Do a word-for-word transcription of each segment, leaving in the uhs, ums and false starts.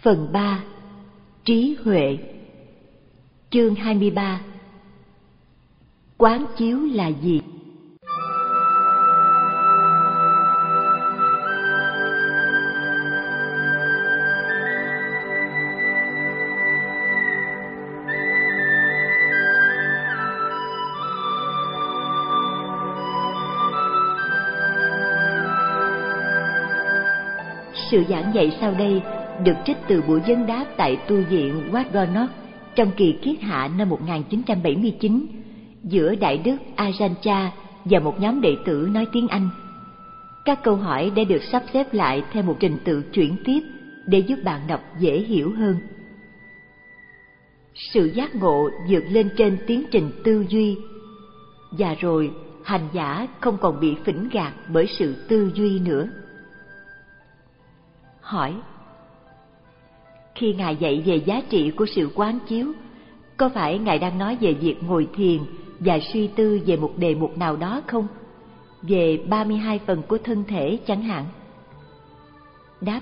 Phần ba. Trí huệ. Chương hai mươi ba. Quán chiếu là gì? Sự giảng dạy sau đây được trích từ buổi vấn đáp tại tu viện Waggonoth trong kỳ kiết hạ năm một nghìn chín trăm bảy mươi chín giữa Đại đức Ajahn Chah và một nhóm đệ tử nói tiếng Anh. Các câu hỏi đã được sắp xếp lại theo một trình tự chuyển tiếp để giúp bạn đọc dễ hiểu hơn. Sự giác ngộ vượt lên trên tiến trình tư duy, và rồi hành giả không còn bị phỉnh gạt bởi sự tư duy nữa. Hỏi: khi Ngài dạy về giá trị của sự quán chiếu, có phải Ngài đang nói về việc ngồi thiền và suy tư về một đề mục nào đó không? Về ba mươi hai phần của thân thể chẳng hạn? Đáp: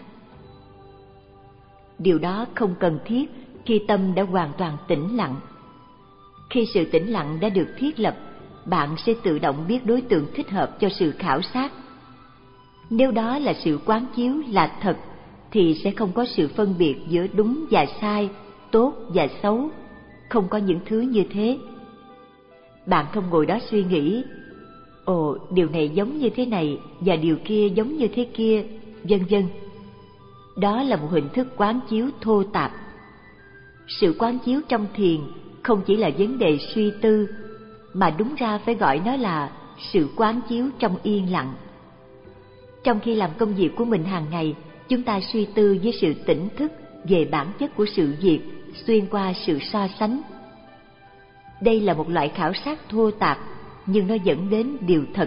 điều đó không cần thiết khi tâm đã hoàn toàn tĩnh lặng. Khi sự tĩnh lặng đã được thiết lập, bạn sẽ tự động biết đối tượng thích hợp cho sự khảo sát. Nếu đó là sự quán chiếu là thật, thì sẽ không có sự phân biệt giữa đúng và sai, tốt và xấu, không có những thứ như thế. Bạn không ngồi đó suy nghĩ, ồ, điều này giống như thế này và điều kia giống như thế kia, vân vân. Đó là một hình thức quán chiếu thô tạp. Sự quán chiếu trong thiền không chỉ là vấn đề suy tư, mà đúng ra phải gọi nó là sự quán chiếu trong yên lặng. Trong khi làm công việc của mình hàng ngày, chúng ta suy tư với sự tỉnh thức về bản chất của sự việc xuyên qua sự so sánh. Đây là một loại khảo sát thô tạp, nhưng nó dẫn đến điều thật.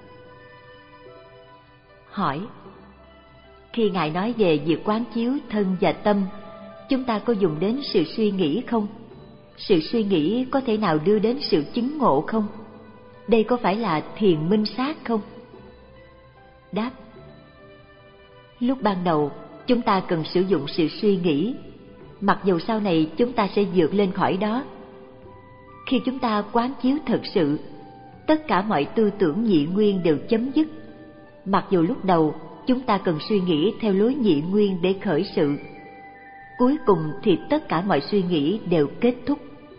Hỏi: khi Ngài nói về việc quán chiếu thân và tâm, chúng ta có dùng đến sự suy nghĩ không? Sự suy nghĩ có thể nào đưa đến sự chứng ngộ không? Đây có phải là thiền minh sát không? Đáp: lúc ban đầu, chúng ta cần sử dụng sự suy nghĩ, mặc dù sau này chúng ta sẽ vượt lên khỏi đó. Khi chúng ta quán chiếu thật sự, tất cả mọi tư tưởng nhị nguyên đều chấm dứt. Mặc dù lúc đầu chúng ta cần suy nghĩ theo lối nhị nguyên để khởi sự, cuối cùng thì tất cả mọi suy nghĩ đều kết thúc.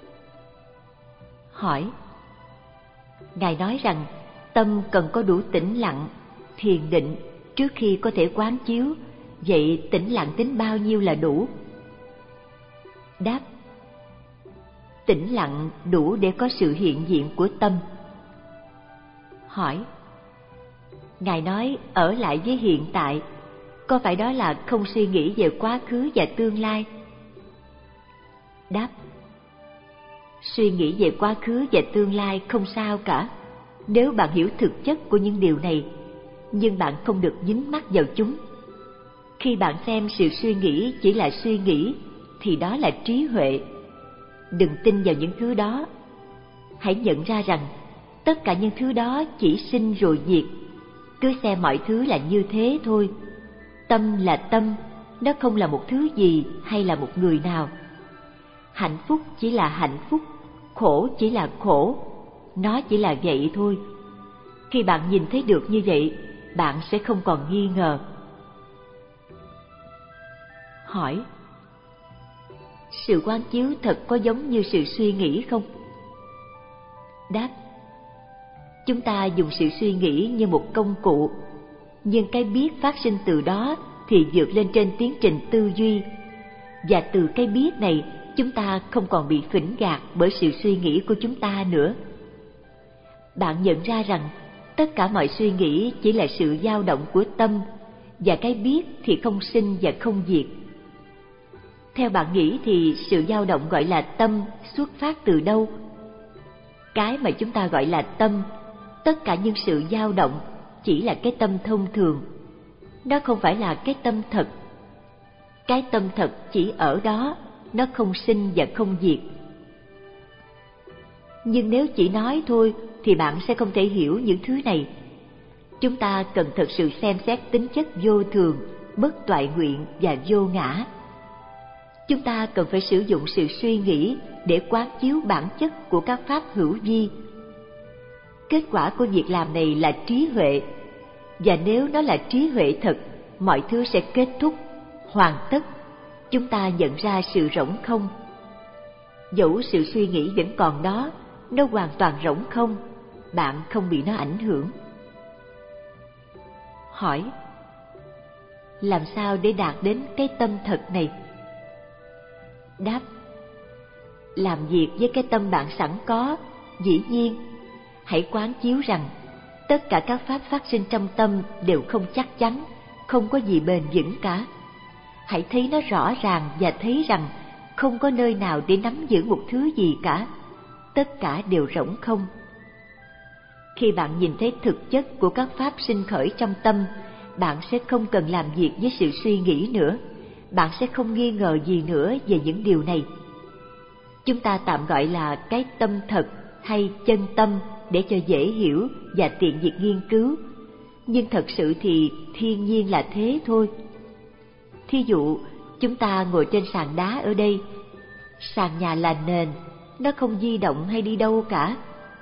Hỏi: Ngài nói rằng tâm cần có đủ tĩnh lặng, thiền định trước khi có thể quán chiếu, vậy tĩnh lặng tính bao nhiêu là đủ? Đáp: tĩnh lặng đủ để có sự hiện diện của tâm. Hỏi: Ngài nói ở lại với hiện tại, có phải đó là không suy nghĩ về quá khứ và tương lai? Đáp: suy nghĩ về quá khứ và tương lai không sao cả, nếu bạn hiểu thực chất của những điều này, nhưng bạn không được dính mắc vào chúng. Khi bạn xem sự suy nghĩ chỉ là suy nghĩ, thì đó là trí huệ. Đừng tin vào những thứ đó. Hãy nhận ra rằng tất cả những thứ đó chỉ sinh rồi diệt. Cứ xem mọi thứ là như thế thôi. Tâm là tâm, nó không là một thứ gì hay là một người nào. Hạnh phúc chỉ là hạnh phúc, khổ chỉ là khổ, nó chỉ là vậy thôi. Khi bạn nhìn thấy được như vậy, bạn sẽ không còn nghi ngờ. Hỏi: sự quán chiếu thật có giống như sự suy nghĩ không? Đáp: chúng ta dùng sự suy nghĩ như một công cụ, nhưng cái biết phát sinh từ đó thì vượt lên trên tiến trình tư duy, và từ cái biết này chúng ta không còn bị phỉnh gạt bởi sự suy nghĩ của chúng ta nữa. Bạn nhận ra rằng tất cả mọi suy nghĩ chỉ là sự dao động của tâm, và cái biết thì không sinh và không diệt. Theo bạn nghĩ thì sự dao động gọi là tâm xuất phát từ đâu? Cái mà chúng ta gọi là tâm, tất cả những sự dao động chỉ là cái tâm thông thường. Nó không phải là cái tâm thật. Cái tâm thật chỉ ở đó, nó không sinh và không diệt. Nhưng nếu chỉ nói thôi thì bạn sẽ không thể hiểu những thứ này. Chúng ta cần thật sự xem xét tính chất vô thường, bất toại nguyện và vô ngã. Chúng ta cần phải sử dụng sự suy nghĩ để quán chiếu bản chất của các pháp hữu vi. Kết quả của việc làm này là trí huệ, và nếu nó là trí huệ thật, mọi thứ sẽ kết thúc, hoàn tất. Chúng ta nhận ra sự rỗng không. Dẫu sự suy nghĩ vẫn còn đó, nó hoàn toàn rỗng không, bạn không bị nó ảnh hưởng. Hỏi: làm sao để đạt đến cái tâm thật này? Đáp: làm việc với cái tâm bạn sẵn có. Dĩ nhiên, hãy quán chiếu rằng tất cả các pháp phát sinh trong tâm đều không chắc chắn, không có gì bền vững cả. Hãy thấy nó rõ ràng và thấy rằng không có nơi nào để nắm giữ một thứ gì cả, tất cả đều rỗng không. Khi bạn nhìn thấy thực chất của các pháp sinh khởi trong tâm, bạn sẽ không cần làm việc với sự suy nghĩ nữa, bạn sẽ không nghi ngờ gì nữa về những điều này. Chúng ta tạm gọi là cái tâm thật hay chân tâm để cho dễ hiểu và tiện việc nghiên cứu, nhưng thật sự thì thiên nhiên là thế thôi. Thí dụ, chúng ta ngồi trên sàn đá ở đây, sàn nhà là nền, nó không di động hay đi đâu cả.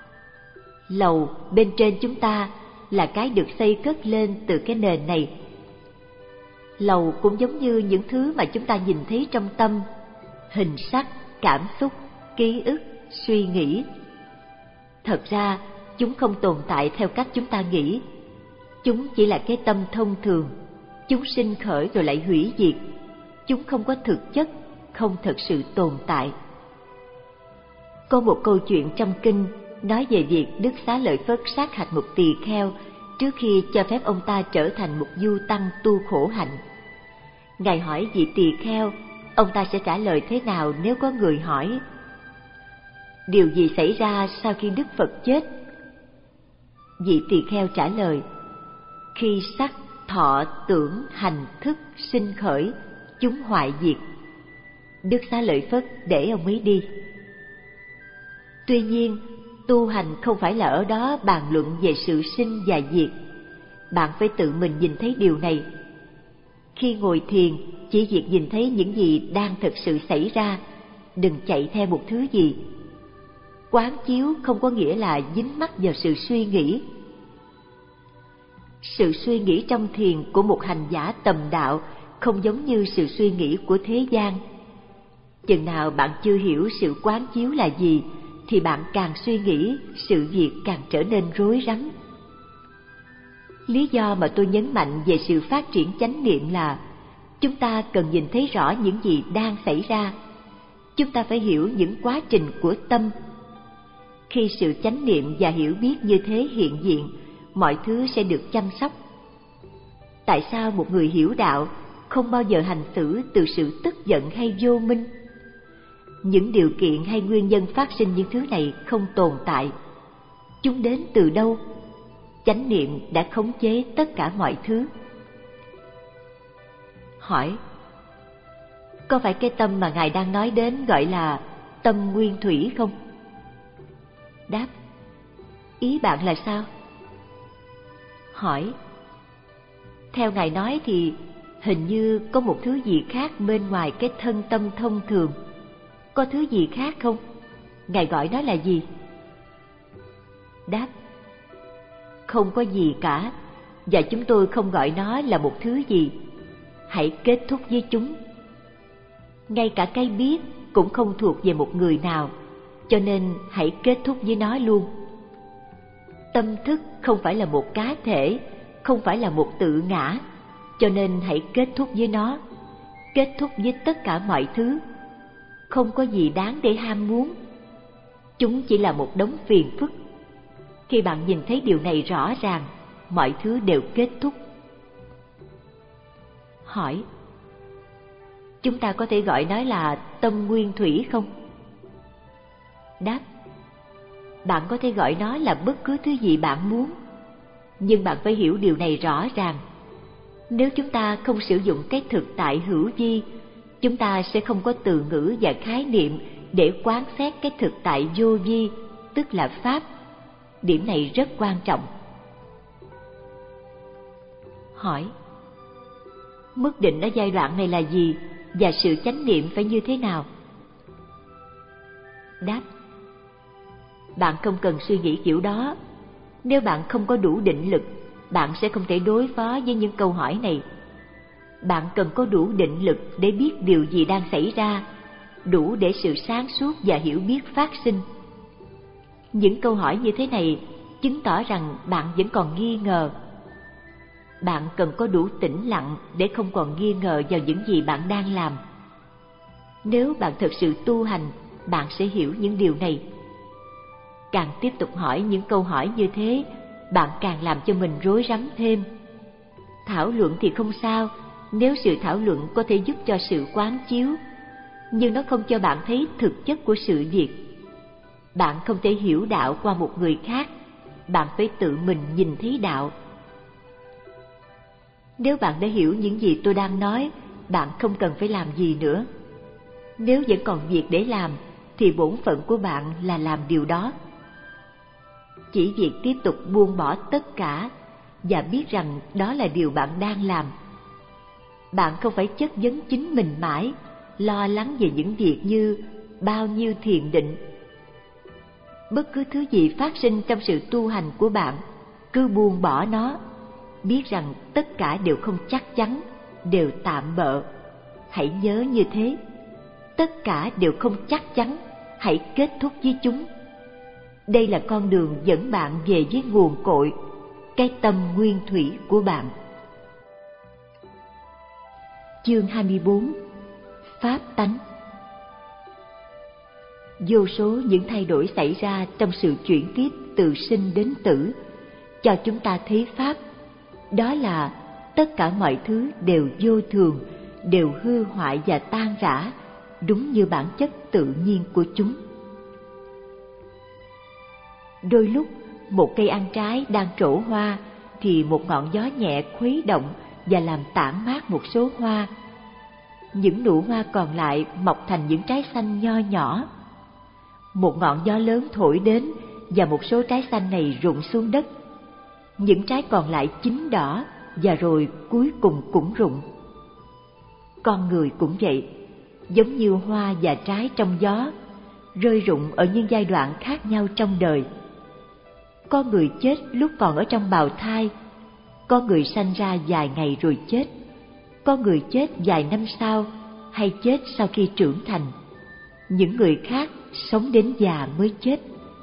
Lầu bên trên chúng ta là cái được xây cất lên từ cái nền này. Lầu cũng giống như những thứ mà chúng ta nhìn thấy trong tâm: hình sắc, cảm xúc, ký ức, suy nghĩ. Thật ra, chúng không tồn tại theo cách chúng ta nghĩ. Chúng chỉ là cái tâm thông thường. Chúng sinh khởi rồi lại hủy diệt. Chúng không có thực chất, không thật sự tồn tại. Có một câu chuyện trong kinh nói về việc Đức Xá Lợi Phất sát hạch một tỳ kheo trước khi cho phép ông ta trở thành một du tăng tu khổ hạnh. Ngài hỏi vị tỳ kheo, ông ta sẽ trả lời thế nào nếu có người hỏi: điều gì xảy ra sau khi Đức Phật chết? Vị tỳ kheo trả lời: khi sắc, thọ, tưởng, hành, thức sinh khởi, chúng hoại diệt. Đức Xá Lợi Phất để ông ấy đi. Tuy nhiên, tu hành không phải là ở đó bàn luận về sự sinh và diệt. Bạn phải tự mình nhìn thấy điều này. Khi ngồi thiền, chỉ việc nhìn thấy những gì đang thực sự xảy ra, đừng chạy theo một thứ gì. Quán chiếu không có nghĩa là dính mắc vào sự suy nghĩ. Sự suy nghĩ trong thiền của một hành giả tầm đạo không giống như sự suy nghĩ của thế gian. Chừng nào bạn chưa hiểu sự quán chiếu là gì, thì bạn càng suy nghĩ, sự việc càng trở nên rối rắm. Lý do mà tôi nhấn mạnh về sự phát triển chánh niệm là chúng ta cần nhìn thấy rõ những gì đang xảy ra. Chúng ta phải hiểu những quá trình của tâm. Khi sự chánh niệm và hiểu biết như thế hiện diện, mọi thứ sẽ được chăm sóc. Tại sao một người hiểu đạo không bao giờ hành xử từ sự tức giận hay vô minh? Những điều kiện hay nguyên nhân phát sinh những thứ này không tồn tại. Chúng đến từ đâu? Chánh niệm đã khống chế tất cả mọi thứ. Hỏi: có phải cái tâm mà Ngài đang nói đến gọi là tâm nguyên thủy không? Đáp: ý bạn là sao? Hỏi: theo Ngài nói thì hình như có một thứ gì khác bên ngoài cái thân tâm thông thường. Có thứ gì khác không? Ngài gọi nó là gì? Đáp: không có gì cả, và chúng tôi không gọi nó là một thứ gì. Hãy kết thúc với chúng. Ngay cả cái biết cũng không thuộc về một người nào, cho nên hãy kết thúc với nó luôn. Tâm thức không phải là một cá thể, không phải là một tự ngã, cho nên hãy kết thúc với nó, kết thúc với tất cả mọi thứ. Không có gì đáng để ham muốn. Chúng chỉ là một đống phiền phức. Khi bạn nhìn thấy điều này rõ ràng, mọi thứ đều kết thúc. Hỏi: chúng ta có thể gọi nó là tâm nguyên thủy không? Đáp: bạn có thể gọi nó là bất cứ thứ gì bạn muốn. Nhưng bạn phải hiểu điều này rõ ràng. Nếu chúng ta không sử dụng cái thực tại hữu vi, chúng ta sẽ không có từ ngữ và khái niệm để quán xét cái thực tại vô vi, tức là Pháp. Điểm này rất quan trọng. Hỏi: mức định ở giai đoạn này là gì? và sự chánh niệm phải như thế nào? Đáp: bạn không cần suy nghĩ kiểu đó. Nếu bạn không có đủ định lực, bạn sẽ không thể đối phó với những câu hỏi này. Bạn cần có đủ định lực để biết điều gì đang xảy ra, đủ để sự sáng suốt và hiểu biết phát sinh. Những câu hỏi như thế này chứng tỏ rằng bạn vẫn còn nghi ngờ. Bạn cần có đủ tĩnh lặng để không còn nghi ngờ vào những gì bạn đang làm. Nếu bạn thực sự tu hành, bạn sẽ hiểu những điều này. Càng tiếp tục hỏi những câu hỏi như thế, bạn càng làm cho mình rối rắm thêm. Thảo luận thì không sao, nếu sự thảo luận có thể giúp cho sự quán chiếu, nhưng nó không cho bạn thấy thực chất của sự việc. Bạn không thể hiểu đạo qua một người khác, bạn phải tự mình nhìn thấy đạo. Nếu bạn đã hiểu những gì tôi đang nói, bạn không cần phải làm gì nữa. Nếu vẫn còn việc để làm, thì bổn phận của bạn là làm điều đó. Chỉ việc tiếp tục buông bỏ tất cả và biết rằng đó là điều bạn đang làm. Bạn không phải chất vấn chính mình mãi, lo lắng về những việc như bao nhiêu thiền định. Bất cứ thứ gì phát sinh trong sự tu hành của bạn, cứ buông bỏ nó. Biết rằng tất cả đều không chắc chắn, đều tạm bợ. Hãy nhớ như thế. Tất cả đều không chắc chắn, hãy kết thúc với chúng. Đây là con đường dẫn bạn về với nguồn cội, cái tâm nguyên thủy của bạn. Chương hai mươi bốn. Pháp tánh. Vô số những thay đổi xảy ra trong sự chuyển tiếp từ sinh đến tử, cho chúng ta thấy Pháp. Đó là tất cả mọi thứ đều vô thường, đều hư hoại và tan rã, đúng như bản chất tự nhiên của chúng. Đôi lúc, một cây ăn trái đang trổ hoa, thì một ngọn gió nhẹ khuấy động và làm tản mát một số hoa. Những nụ hoa còn lại mọc thành những trái xanh nho nhỏ. Một ngọn gió lớn thổi đến và một số trái xanh này rụng xuống đất. Những trái còn lại chín đỏ và rồi cuối cùng cũng rụng. Con người cũng vậy, giống như hoa và trái trong gió, rơi rụng ở những giai đoạn khác nhau trong đời. Có người chết lúc còn ở trong bào thai, có người sanh ra vài ngày rồi chết, có người chết vài năm sau hay chết sau khi trưởng thành. Những người khác sống đến già mới chết.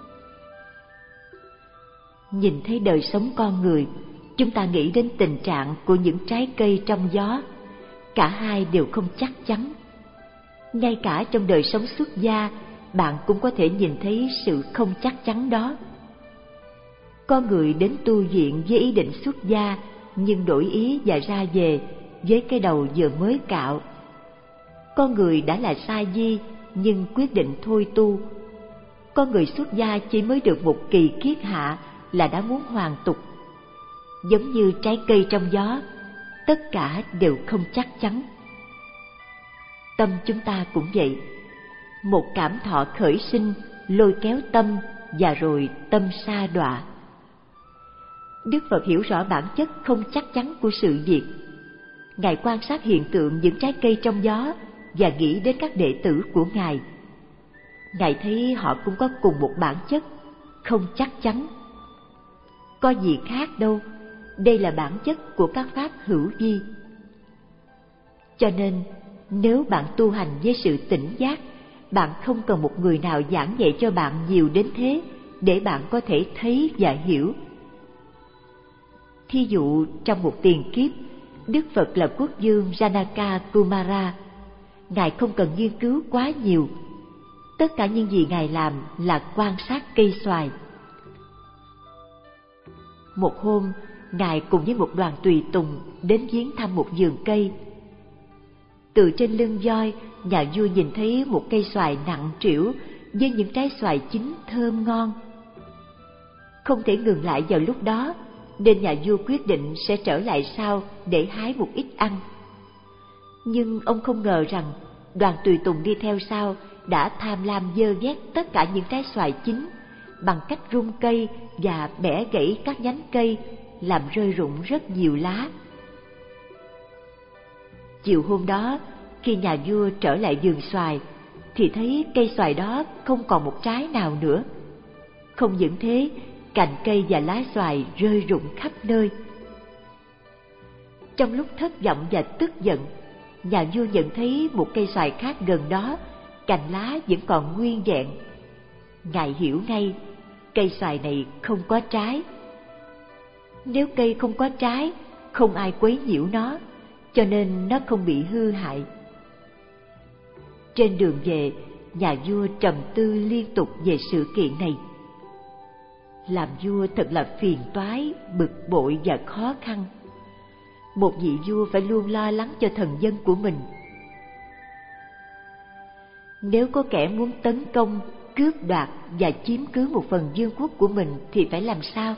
Nhìn thấy đời sống con người, chúng ta nghĩ đến tình trạng của những trái cây trong gió. Cả hai đều không chắc chắn. Ngay cả trong đời sống xuất gia, bạn cũng có thể nhìn thấy sự không chắc chắn đó. Có người đến tu viện với ý định xuất gia, nhưng đổi ý và ra về với cái đầu vừa mới cạo. Có người đã là sa di, nhưng quyết định thôi tu. Có người xuất gia chỉ mới được một kỳ kiết hạ là đã muốn hoàn tục. Giống như trái cây trong gió, tất cả đều không chắc chắn. Tâm chúng ta cũng vậy. Một cảm thọ khởi sinh lôi kéo tâm, và rồi tâm sa đọa. Đức Phật hiểu rõ bản chất không chắc chắn của sự việc. Ngài quan sát hiện tượng những trái cây trong gió và nghĩ đến các đệ tử của Ngài. Ngài thấy họ cũng có cùng một bản chất, không chắc chắn. Có gì khác đâu, đây là bản chất của các pháp hữu vi. Cho nên, nếu bạn tu hành với sự tỉnh giác, bạn không cần một người nào giảng dạy cho bạn nhiều đến thế để bạn có thể thấy và hiểu. Thí dụ, trong một tiền kiếp, Đức Phật là quốc vương Janaka Kumara. Ngài không cần nghiên cứu quá nhiều. Tất cả những gì Ngài làm là quan sát cây xoài. Một hôm, Ngài cùng với một đoàn tùy tùng đến viếng thăm một vườn cây. Từ trên lưng voi, nhà vua nhìn thấy một cây xoài nặng trĩu với những trái xoài chín thơm ngon. Không thể ngừng lại vào lúc đó, nên nhà vua quyết định sẽ trở lại sau để hái một ít ăn. Nhưng ông không ngờ rằng đoàn tùy tùng đi theo sau đã tham lam dơ ghét tất cả những trái xoài chín bằng cách rung cây và bẻ gãy các nhánh cây, làm rơi rụng rất nhiều lá. Chiều hôm đó, khi nhà vua trở lại vườn xoài thì thấy cây xoài đó không còn một trái nào nữa. Không những thế, cành cây và lá xoài rơi rụng khắp nơi. Trong lúc thất vọng và tức giận, nhà vua nhận thấy một cây xoài khác gần đó, cành lá vẫn còn nguyên vẹn. Ngài hiểu ngay, cây xoài này không có trái. Nếu cây không có trái, không ai quấy nhiễu nó, cho nên nó không bị hư hại. Trên đường về, nhà vua trầm tư liên tục về sự kiện này. Làm vua thật là phiền toái, bực bội và khó khăn. Một vị vua phải luôn lo lắng cho thần dân của mình. Nếu có kẻ muốn tấn công, cướp đoạt và chiếm cứ một phần vương quốc của mình thì phải làm sao?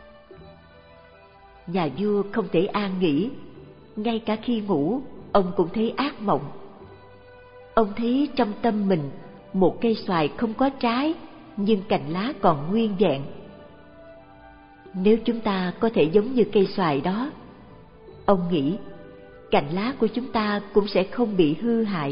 Nhà vua không thể an nghỉ, ngay cả khi ngủ, ông cũng thấy ác mộng. Ông thấy trong tâm mình một cây xoài không có trái, nhưng cành lá còn nguyên vẹn. Nếu chúng ta có thể giống như cây xoài đó, ông nghĩ, cành lá của chúng ta cũng sẽ không bị hư hại.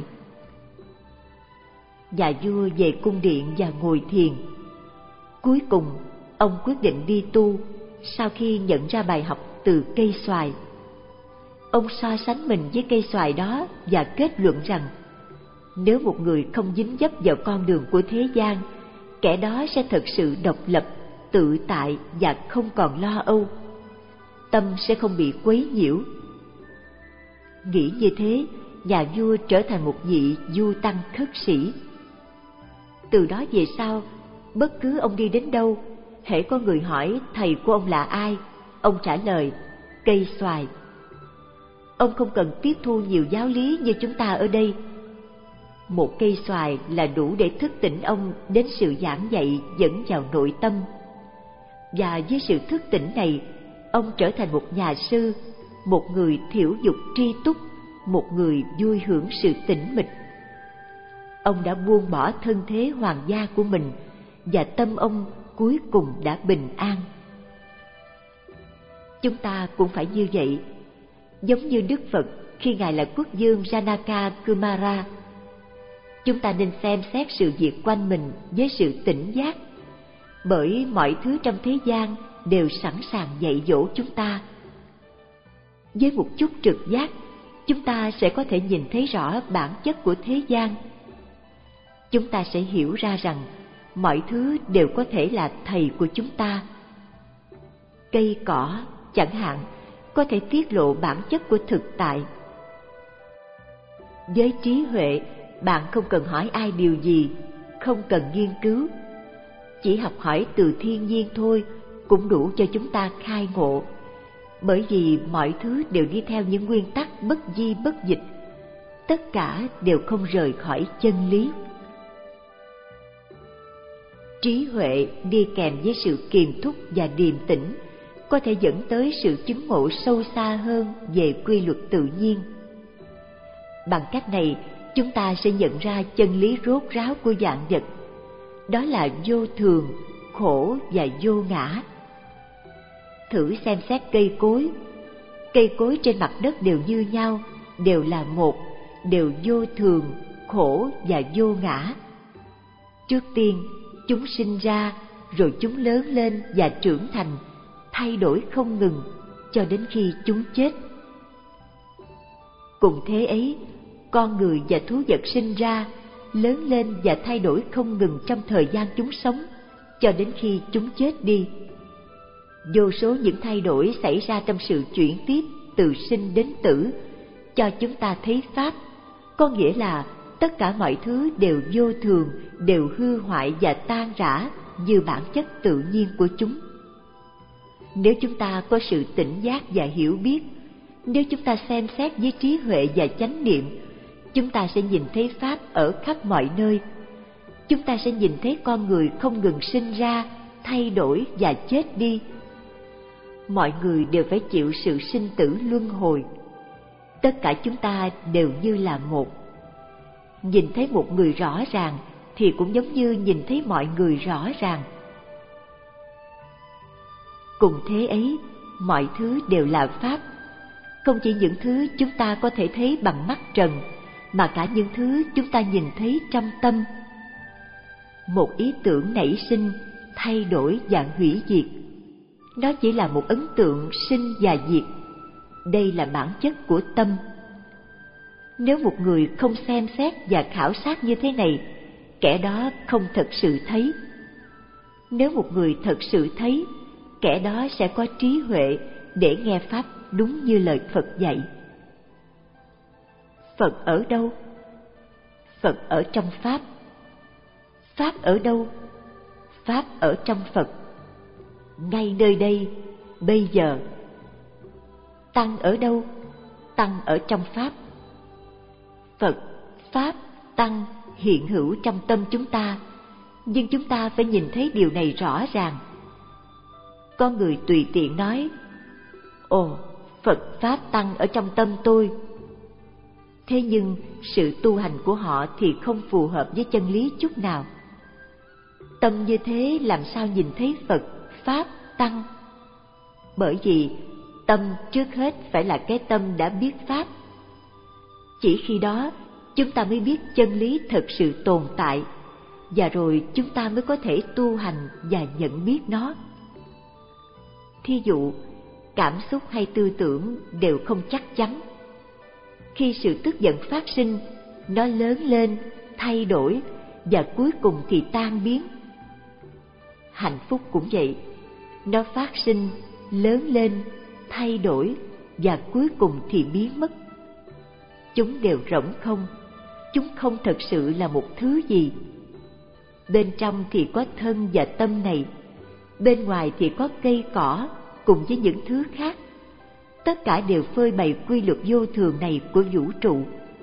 Nhà vua về cung điện và ngồi thiền. Cuối cùng, ông quyết định đi tu sau khi nhận ra bài học từ cây xoài. Ông so sánh mình với cây xoài đó và kết luận rằng, nếu một người không dính dấp vào con đường của thế gian, kẻ đó sẽ thật sự độc lập, tự tại và không còn lo âu. Tâm sẽ không bị quấy nhiễu. Nghĩ như thế, nhà vua trở thành một vị du tăng khất sĩ. Từ đó về sau, bất cứ ông đi đến đâu, hễ có người hỏi thầy của ông là ai, ông trả lời, cây xoài. Ông không cần tiếp thu nhiều giáo lý như chúng ta ở đây. Một cây xoài là đủ để thức tỉnh ông đến sự giảng dạy dẫn vào nội tâm. Và với sự thức tỉnh này, ông trở thành một nhà sư, một người thiểu dục tri túc, một người vui hưởng sự tĩnh mịch. Ông đã buông bỏ thân thế hoàng gia của mình, và tâm ông cuối cùng đã bình an. Chúng ta cũng phải như vậy, giống như Đức Phật khi Ngài là quốc vương Janaka Kumara. Chúng ta nên xem xét sự việc quanh mình với sự tỉnh giác, bởi mọi thứ trong thế gian đều sẵn sàng dạy dỗ chúng ta. Với một chút trực giác, chúng ta sẽ có thể nhìn thấy rõ bản chất của thế gian. Chúng ta sẽ hiểu ra rằng mọi thứ đều có thể là thầy của chúng ta. Cây cỏ, chẳng hạn, có thể tiết lộ bản chất của thực tại. Với trí huệ, bạn không cần hỏi ai điều gì, không cần nghiên cứu. Chỉ học hỏi từ thiên nhiên thôi cũng đủ cho chúng ta khai ngộ, bởi vì mọi thứ đều đi theo những nguyên tắc bất di bất dịch, tất cả đều không rời khỏi chân lý. Trí huệ đi kèm với sự kiềm thúc và điềm tĩnh có thể dẫn tới sự chứng ngộ sâu xa hơn về quy luật tự nhiên. Bằng cách này, chúng ta sẽ nhận ra chân lý rốt ráo của vạn vật, đó là vô thường, khổ và vô ngã. Thử xem xét cây cối. Cây cối trên mặt đất đều như nhau, đều là một, đều vô thường, khổ và vô ngã. Trước tiên, chúng sinh ra, rồi chúng lớn lên và trưởng thành, thay đổi không ngừng, cho đến khi chúng chết. Cùng thế ấy, con người và thú vật sinh ra, lớn lên và thay đổi không ngừng trong thời gian chúng sống, cho đến khi chúng chết đi. Vô số những thay đổi xảy ra trong sự chuyển tiếp từ sinh đến tử, cho chúng ta thấy Pháp, có nghĩa là tất cả mọi thứ đều vô thường, đều hư hoại và tan rã như bản chất tự nhiên của chúng. Nếu chúng ta có sự tỉnh giác và hiểu biết, nếu chúng ta xem xét với trí huệ và chánh niệm, chúng ta sẽ nhìn thấy Pháp ở khắp mọi nơi. Chúng ta sẽ nhìn thấy con người không ngừng sinh ra, thay đổi và chết đi. Mọi người đều phải chịu sự sinh tử luân hồi. Tất cả chúng ta đều như là một. Nhìn thấy một người rõ ràng thì cũng giống như nhìn thấy mọi người rõ ràng. Cùng thế ấy, mọi thứ đều là Pháp. Không chỉ những thứ chúng ta có thể thấy bằng mắt trần, mà cả những thứ chúng ta nhìn thấy trong tâm. Một ý tưởng nảy sinh, thay đổi và hủy diệt, nó chỉ là một ấn tượng sinh và diệt. Đây là bản chất của tâm. Nếu một người không xem xét và khảo sát như thế này, kẻ đó không thật sự thấy. Nếu một người thật sự thấy, kẻ đó sẽ có trí huệ để nghe pháp đúng như lời Phật dạy. Phật ở đâu? Phật ở trong pháp. Pháp ở đâu? Pháp ở trong Phật. Ngay nơi đây, bây giờ. Tăng ở đâu? Tăng ở trong pháp. Phật, pháp, tăng hiện hữu trong tâm chúng ta, nhưng chúng ta phải nhìn thấy điều này rõ ràng. Có người tùy tiện nói: ồ, Phật, pháp, tăng ở trong tâm tôi. Thế nhưng sự tu hành của họ thì không phù hợp với chân lý chút nào. Tâm như thế làm sao nhìn thấy Phật, pháp, tăng? Bởi vì tâm trước hết phải là cái tâm đã biết pháp. Chỉ khi đó chúng ta mới biết chân lý thật sự tồn tại, và rồi chúng ta mới có thể tu hành và nhận biết nó. Thí dụ, cảm xúc hay tư tưởng đều không chắc chắn. Khi sự tức giận phát sinh, nó lớn lên, thay đổi và cuối cùng thì tan biến. Hạnh phúc cũng vậy, nó phát sinh, lớn lên, thay đổi và cuối cùng thì biến mất. Chúng đều rỗng không, chúng không thật sự là một thứ gì. Bên trong thì có thân và tâm này, bên ngoài thì có cây cỏ cùng với những thứ khác. Tất cả đều phơi bày quy luật vô thường này của vũ trụ.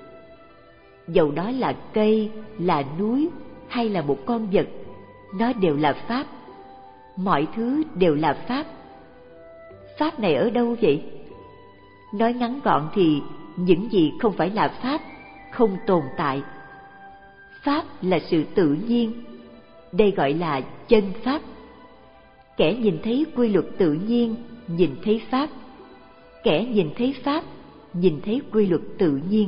Dầu đó là cây, là núi hay là một con vật, nó đều là pháp. Mọi thứ đều là pháp. Pháp này ở đâu vậy? Nói ngắn gọn thì những gì không phải là pháp không tồn tại. Pháp là sự tự nhiên, đây gọi là chân pháp. Kẻ nhìn thấy quy luật tự nhiên nhìn thấy pháp, kẻ nhìn thấy pháp nhìn thấy quy luật tự nhiên.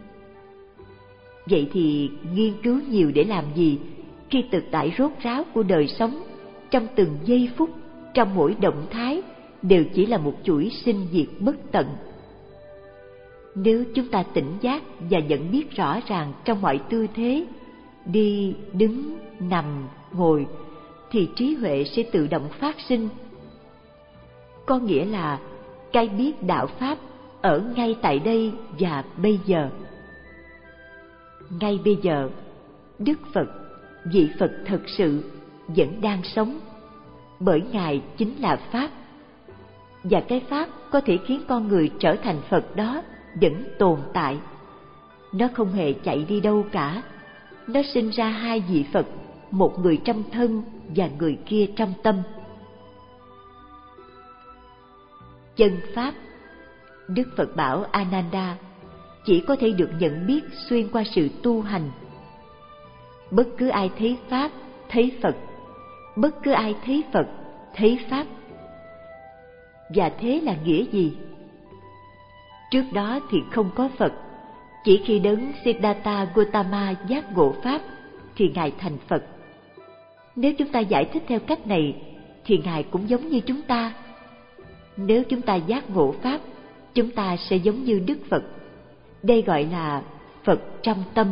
Vậy thì nghiên cứu nhiều để làm gì khi thực tại rốt ráo của đời sống, trong từng giây phút, trong mỗi động thái đều chỉ là một chuỗi sinh diệt bất tận? Nếu chúng ta tỉnh giác và nhận biết rõ ràng trong mọi tư thế, đi, đứng, nằm, ngồi, thì trí huệ sẽ tự động phát sinh. Có nghĩa là cái biết đạo pháp ở ngay tại đây và bây giờ. Ngay bây giờ, Đức Phật, vị Phật thật sự, vẫn đang sống, bởi Ngài chính là Pháp. Và cái Pháp có thể khiến con người trở thành Phật đó vẫn tồn tại. Nó không hề chạy đi đâu cả. Nó sinh ra hai vị Phật, một người trong thân và người kia trong tâm. Chân Pháp, Đức Phật bảo Ananda, chỉ có thể được nhận biết xuyên qua sự tu hành. Bất cứ ai thấy Pháp, thấy Phật. Bất cứ ai thấy Phật, thấy Pháp. Và thế là nghĩa gì? Trước đó thì không có Phật. Chỉ khi đấng Siddhartha Gautama giác ngộ Pháp thì Ngài thành Phật. Nếu chúng ta giải thích theo cách này thì Ngài cũng giống như chúng ta. Nếu chúng ta giác ngộ Pháp, chúng ta sẽ giống như Đức Phật. Đây gọi là Phật trong tâm.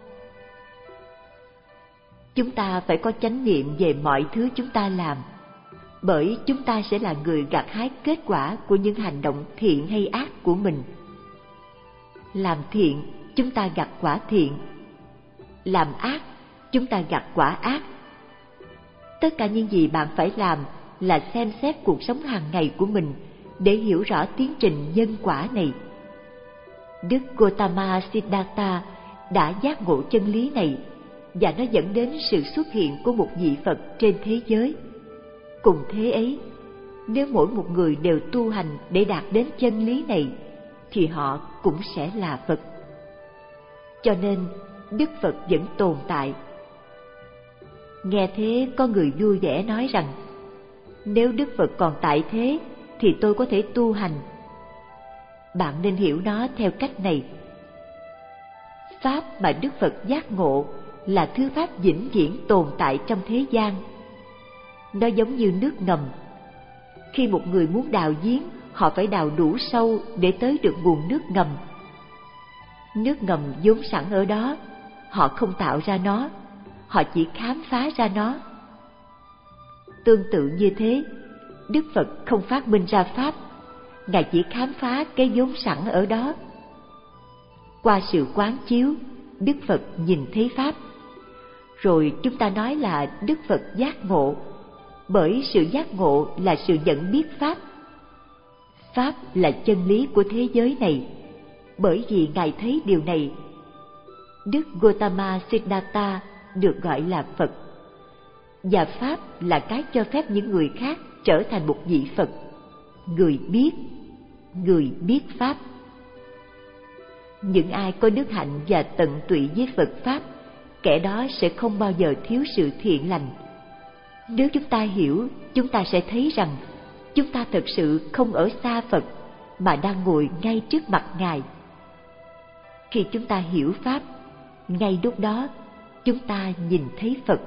Chúng ta phải có chánh niệm về mọi thứ chúng ta làm, bởi chúng ta sẽ là người gặt hái kết quả của những hành động thiện hay ác của mình. Làm thiện, chúng ta gặt quả thiện. Làm ác, chúng ta gặt quả ác. Tất cả những gì bạn phải làm là xem xét cuộc sống hàng ngày của mình để hiểu rõ tiến trình nhân quả này. Đức Gautama Siddhartha đã giác ngộ chân lý này, và nó dẫn đến sự xuất hiện của một vị Phật trên thế giới. Cùng thế ấy, nếu mỗi một người đều tu hành để đạt đến chân lý này, thì họ cũng sẽ là Phật. Cho nên, Đức Phật vẫn tồn tại. Nghe thế, có người vui vẻ nói rằng, nếu Đức Phật còn tại thế, thì tôi có thể tu hành. Bạn nên hiểu nó theo cách này. Pháp mà Đức Phật giác ngộ là thứ pháp vĩnh viễn tồn tại trong thế gian. Nó giống như nước ngầm. Khi một người muốn đào giếng, họ phải đào đủ sâu để tới được nguồn nước ngầm. Nước ngầm vốn sẵn ở đó, họ không tạo ra nó, họ chỉ khám phá ra nó. Tương tự như thế, Đức Phật không phát minh ra Pháp, Ngài chỉ khám phá cái vốn sẵn ở đó. Qua sự quán chiếu, Đức Phật nhìn thấy Pháp. Rồi chúng ta nói là Đức Phật giác ngộ, bởi sự giác ngộ là sự nhận biết Pháp. Pháp là chân lý của thế giới này, bởi vì Ngài thấy điều này. Đức Gautama Siddhartha được gọi là Phật, và Pháp là cái cho phép những người khác trở thành một vị Phật, người biết, người biết Pháp. Những ai có đức hạnh và tận tụy với Phật Pháp, kẻ đó sẽ không bao giờ thiếu sự thiện lành. Nếu chúng ta hiểu, chúng ta sẽ thấy rằng chúng ta thật sự không ở xa Phật, mà đang ngồi ngay trước mặt Ngài. Khi chúng ta hiểu Pháp, ngay lúc đó chúng ta nhìn thấy Phật.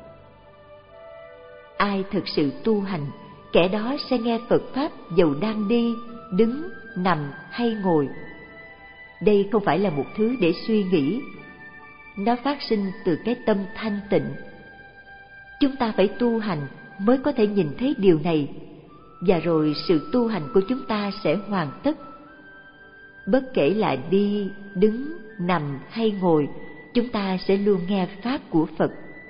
Ai thực sự tu hành, kẻ đó sẽ nghe Phật Pháp dầu đang đi, đứng, nằm hay ngồi. Đây không phải là một thứ để suy nghĩ. Nó phát sinh từ cái tâm thanh tịnh. Chúng ta phải tu hành mới có thể nhìn thấy điều này, và rồi sự tu hành của chúng ta sẽ hoàn tất. Bất kể là đi, đứng, nằm hay ngồi, chúng ta sẽ luôn nghe Pháp của Phật.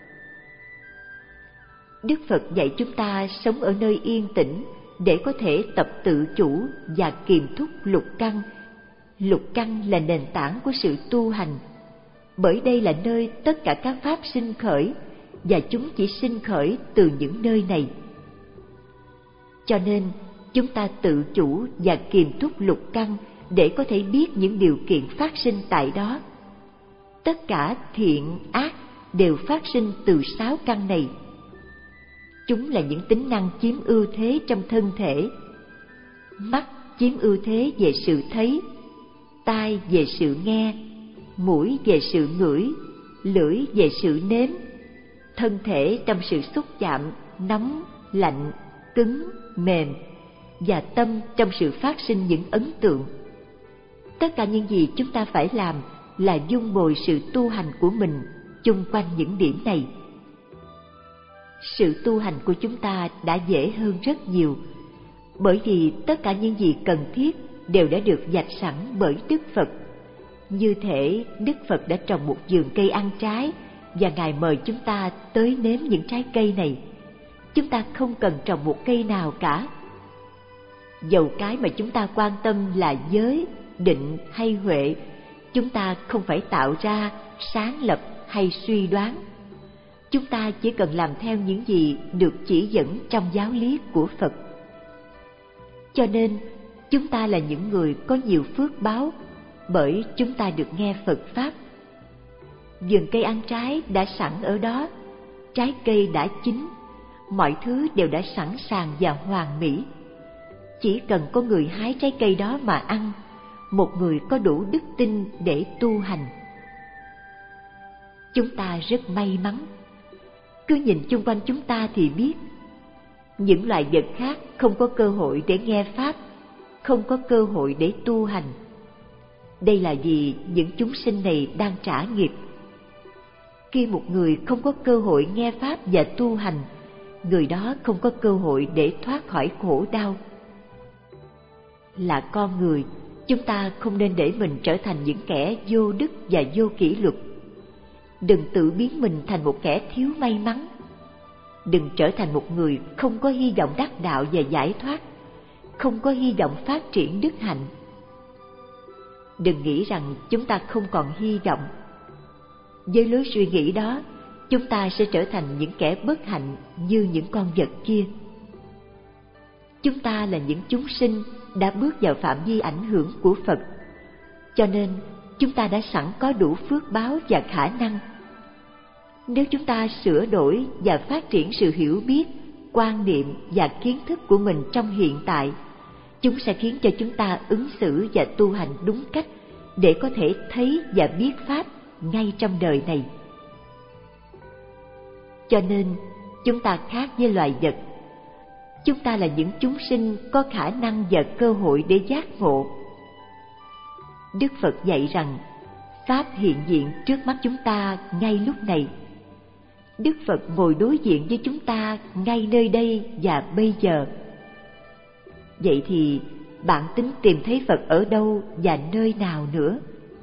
Đức Phật dạy chúng ta sống ở nơi yên tĩnh để có thể tập tự chủ và kiềm thúc lục căn. Lục căn là nền tảng của sự tu hành, bởi đây là nơi tất cả các pháp sinh khởi, và chúng chỉ sinh khởi từ những nơi này. Cho nên, chúng ta tự chủ và kiềm thúc lục căn để có thể biết những điều kiện phát sinh tại đó. Tất cả thiện, ác đều phát sinh từ sáu căn này. Chúng là những tính năng chiếm ưu thế trong thân thể. Mắt chiếm ưu thế về sự thấy, tai về sự nghe, mũi về sự ngửi, lưỡi về sự nếm, thân thể trong sự xúc chạm, nóng, lạnh, cứng, mềm, và tâm trong sự phát sinh những ấn tượng. Tất cả những gì chúng ta phải làm là dung bồi sự tu hành của mình chung quanh những điểm này. Sự tu hành của chúng ta đã dễ hơn rất nhiều, bởi vì tất cả những gì cần thiết đều đã được vạch sẵn bởi Đức Phật. Như thể Đức Phật đã trồng một vườn cây ăn trái, và Ngài mời chúng ta tới nếm những trái cây này. Chúng ta không cần trồng một cây nào cả. Dầu cái mà chúng ta quan tâm là giới, định hay huệ, chúng ta không phải tạo ra, sáng lập hay suy đoán. Chúng ta chỉ cần làm theo những gì được chỉ dẫn trong giáo lý của Phật. Cho nên, chúng ta là những người có nhiều phước báo, bởi chúng ta được nghe Phật Pháp. Vườn cây ăn trái đã sẵn ở đó, trái cây đã chín, mọi thứ đều đã sẵn sàng và hoàn mỹ. Chỉ cần có người hái trái cây đó mà ăn, một người có đủ đức tin để tu hành. Chúng ta rất may mắn. Cứ nhìn chung quanh chúng ta thì biết, những loài vật khác không có cơ hội để nghe Pháp, không có cơ hội để tu hành. Đây là vì những chúng sinh này đang trả nghiệp. Khi một người không có cơ hội nghe Pháp và tu hành, người đó không có cơ hội để thoát khỏi khổ đau. Là con người, chúng ta không nên để mình trở thành những kẻ vô đức và vô kỷ luật. Đừng tự biến mình thành một kẻ thiếu may mắn. Đừng trở thành một người không có hy vọng đắc đạo và giải thoát, không có hy vọng phát triển đức hạnh. Đừng nghĩ rằng chúng ta không còn hy vọng. Với lối suy nghĩ đó, chúng ta sẽ trở thành những kẻ bất hạnh như những con vật kia. Chúng ta là những chúng sinh đã bước vào phạm vi ảnh hưởng của Phật, cho nên chúng ta đã sẵn có đủ phước báo và khả năng. Nếu chúng ta sửa đổi và phát triển sự hiểu biết, quan niệm và kiến thức của mình trong hiện tại, chúng sẽ khiến cho chúng ta ứng xử và tu hành đúng cách để có thể thấy và biết Pháp ngay trong đời này. Cho nên, chúng ta khác với loài vật. Chúng ta là những chúng sinh có khả năng và cơ hội để giác ngộ. Đức Phật dạy rằng, Pháp hiện diện trước mắt chúng ta ngay lúc này. Đức Phật ngồi đối diện với chúng ta ngay nơi đây và bây giờ. Vậy thì bạn tính tìm thấy Phật ở đâu và nơi nào nữa?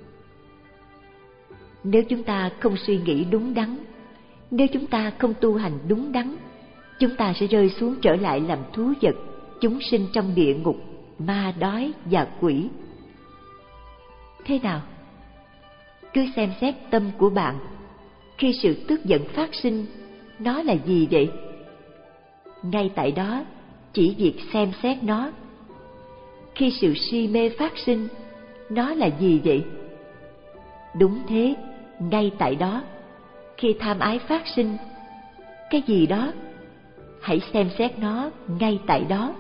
Nếu chúng ta không suy nghĩ đúng đắn, nếu chúng ta không tu hành đúng đắn, chúng ta sẽ rơi xuống trở lại làm thú vật, chúng sinh trong địa ngục, ma đói và quỷ. Thế nào? Cứ xem xét tâm của bạn. Khi sự tức giận phát sinh, nó là gì vậy? Ngay tại đó, chỉ việc xem xét nó. Khi sự si mê phát sinh, nó là gì vậy? Đúng thế, ngay tại đó. Khi tham ái phát sinh, cái gì đó? Hãy xem xét nó ngay tại đó.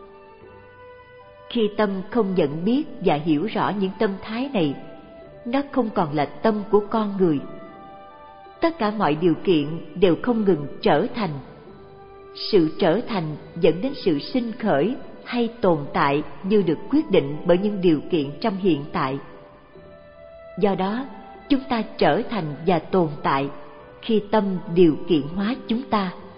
Khi tâm không nhận biết và hiểu rõ những tâm thái này, nó không còn là tâm của con người. Tất cả mọi điều kiện đều không ngừng trở thành. Sự trở thành dẫn đến sự sinh khởi hay tồn tại như được quyết định bởi những điều kiện trong hiện tại. Do đó, chúng ta trở thành và tồn tại khi tâm điều kiện hóa chúng ta.